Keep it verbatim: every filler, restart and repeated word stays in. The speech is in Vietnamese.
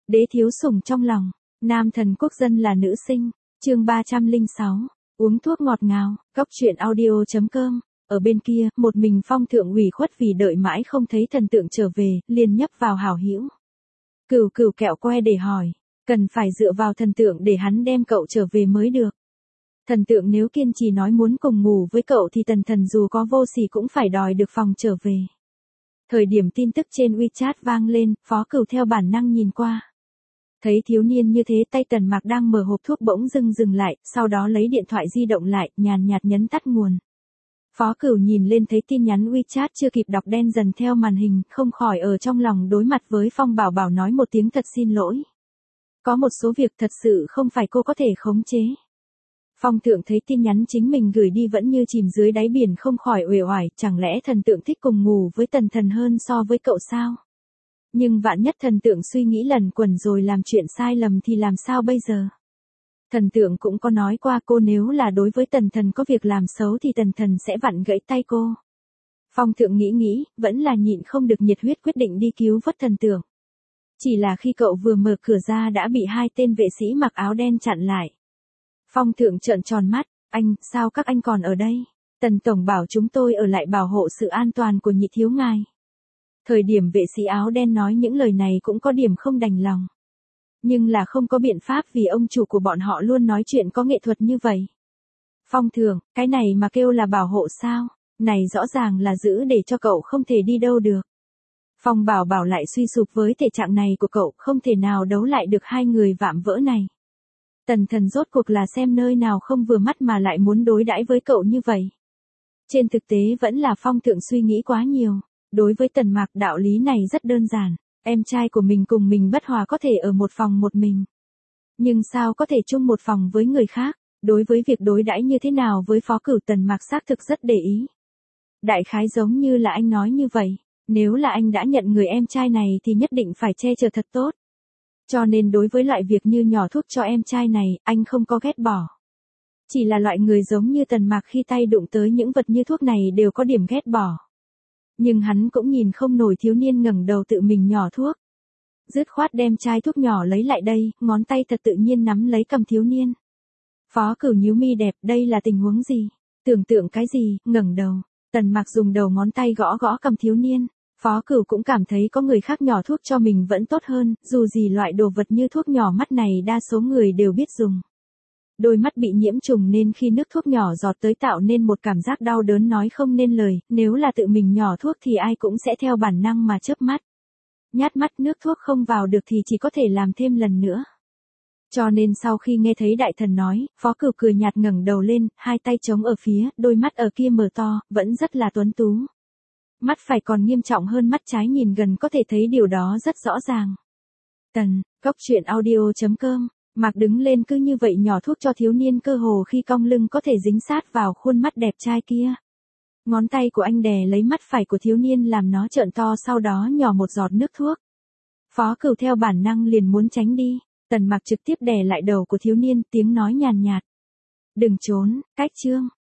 Đế thiếu sủng trong lòng, nam thần quốc dân là nữ sinh, chương ba trăm lẻ sáu, uống thuốc ngọt ngào, góc truyện audio chấm com. Ở bên kia, một mình Phong Thượng ủy khuất vì đợi mãi không thấy thần tượng trở về, liền nhấp vào hảo hữu. Cửu Cửu kẹo que để hỏi, cần phải dựa vào thần tượng để hắn đem cậu trở về mới được. Thần tượng nếu kiên trì nói muốn cùng ngủ với cậu thì tần thần dù có vô sỉ cũng phải đòi được phòng trở về. Thời điểm tin tức trên WeChat vang lên, Phó Cửu theo bản năng nhìn qua. Thấy thiếu niên như thế, tay Tần Mạc đang mở hộp thuốc bỗng dưng dừng lại, sau đó lấy điện thoại di động lại, nhàn nhạt nhấn tắt nguồn. Phó Cửu nhìn lên thấy tin nhắn WeChat chưa kịp đọc đen dần theo màn hình, không khỏi ở trong lòng đối mặt với Phong Bảo Bảo nói một tiếng thật xin lỗi. Có một số việc thật sự không phải cô có thể khống chế. Phong Thượng thấy tin nhắn chính mình gửi đi vẫn như chìm dưới đáy biển không khỏi uể oải, chẳng lẽ thần tượng thích cùng ngủ với tần thần hơn so với cậu sao? Nhưng vạn nhất thần tượng suy nghĩ lần quần rồi làm chuyện sai lầm thì làm sao bây giờ? Thần tượng cũng có nói qua cô nếu là đối với tần thần có việc làm xấu thì tần thần sẽ vặn gãy tay cô. Phong Thượng nghĩ nghĩ, vẫn là nhịn không được nhiệt huyết quyết định đi cứu vớt thần tượng. Chỉ là khi cậu vừa mở cửa ra đã bị hai tên vệ sĩ mặc áo đen chặn lại. Phong Thượng trợn tròn mắt, anh, sao các anh còn ở đây? Tần Tổng bảo chúng tôi ở lại bảo hộ sự an toàn của nhị thiếu ngài. Thời điểm vệ sĩ áo đen nói những lời này cũng có điểm không đành lòng. Nhưng là không có biện pháp vì ông chủ của bọn họ luôn nói chuyện có nghệ thuật như vậy. Phong Thượng, cái này mà kêu là bảo hộ sao? Này rõ ràng là giữ để cho cậu không thể đi đâu được. Phong Bảo Bảo lại suy sụp với thể trạng này của cậu, không thể nào đấu lại được hai người vạm vỡ này. Tần thần rốt cuộc là xem nơi nào không vừa mắt mà lại muốn đối đãi với cậu như vậy. Trên thực tế vẫn là Phong Thượng suy nghĩ quá nhiều. Đối với Tần Mạc đạo lý này rất đơn giản. Em trai của mình cùng mình bất hòa có thể ở một phòng một mình. Nhưng sao có thể chung một phòng với người khác? Đối với việc đối đãi như thế nào với Phó Cửu, Tần Mạc xác thực rất để ý. Đại khái giống như là anh nói như vậy. Nếu là anh đã nhận người em trai này thì nhất định phải che chở thật tốt. Cho nên đối với loại việc như nhỏ thuốc cho em trai này, anh không có ghét bỏ. Chỉ là loại người giống như Tần Mạc khi tay đụng tới những vật như thuốc này đều có điểm ghét bỏ. Nhưng hắn cũng nhìn không nổi thiếu niên ngẩng đầu tự mình nhỏ thuốc. Dứt khoát đem chai thuốc nhỏ lấy lại đây, ngón tay thật tự nhiên nắm lấy cầm thiếu niên. Phó Cửu nhíu mi đẹp, đây là tình huống gì? Tưởng tượng cái gì? Ngẩng đầu. Tần Mạc dùng đầu ngón tay gõ gõ cầm thiếu niên. Phó Cửu cũng cảm thấy có người khác nhỏ thuốc cho mình vẫn tốt hơn, dù gì loại đồ vật như thuốc nhỏ mắt này đa số người đều biết dùng. Đôi mắt bị nhiễm trùng nên khi nước thuốc nhỏ giọt tới tạo nên một cảm giác đau đớn nói không nên lời, nếu là tự mình nhỏ thuốc thì ai cũng sẽ theo bản năng mà chớp mắt. Nhát mắt nước thuốc không vào được thì chỉ có thể làm thêm lần nữa. Cho nên sau khi nghe thấy đại thần nói, Phó Cửu cười nhạt ngẩng đầu lên, hai tay chống ở phía, đôi mắt ở kia mở to, vẫn rất là tuấn tú. Mắt phải còn nghiêm trọng hơn mắt trái, nhìn gần có thể thấy điều đó rất rõ ràng. Tần, góc truyện audio chấm com. Mạc đứng lên cứ như vậy nhỏ thuốc cho thiếu niên, cơ hồ khi cong lưng có thể dính sát vào khuôn mắt đẹp trai kia. Ngón tay của anh đè lấy mắt phải của thiếu niên làm nó trợn to, sau đó nhỏ một giọt nước thuốc. Phó Cửu theo bản năng liền muốn tránh đi. Tần Mạc trực tiếp đè lại đầu của thiếu niên, tiếng nói nhàn nhạt. Đừng trốn, cách chương.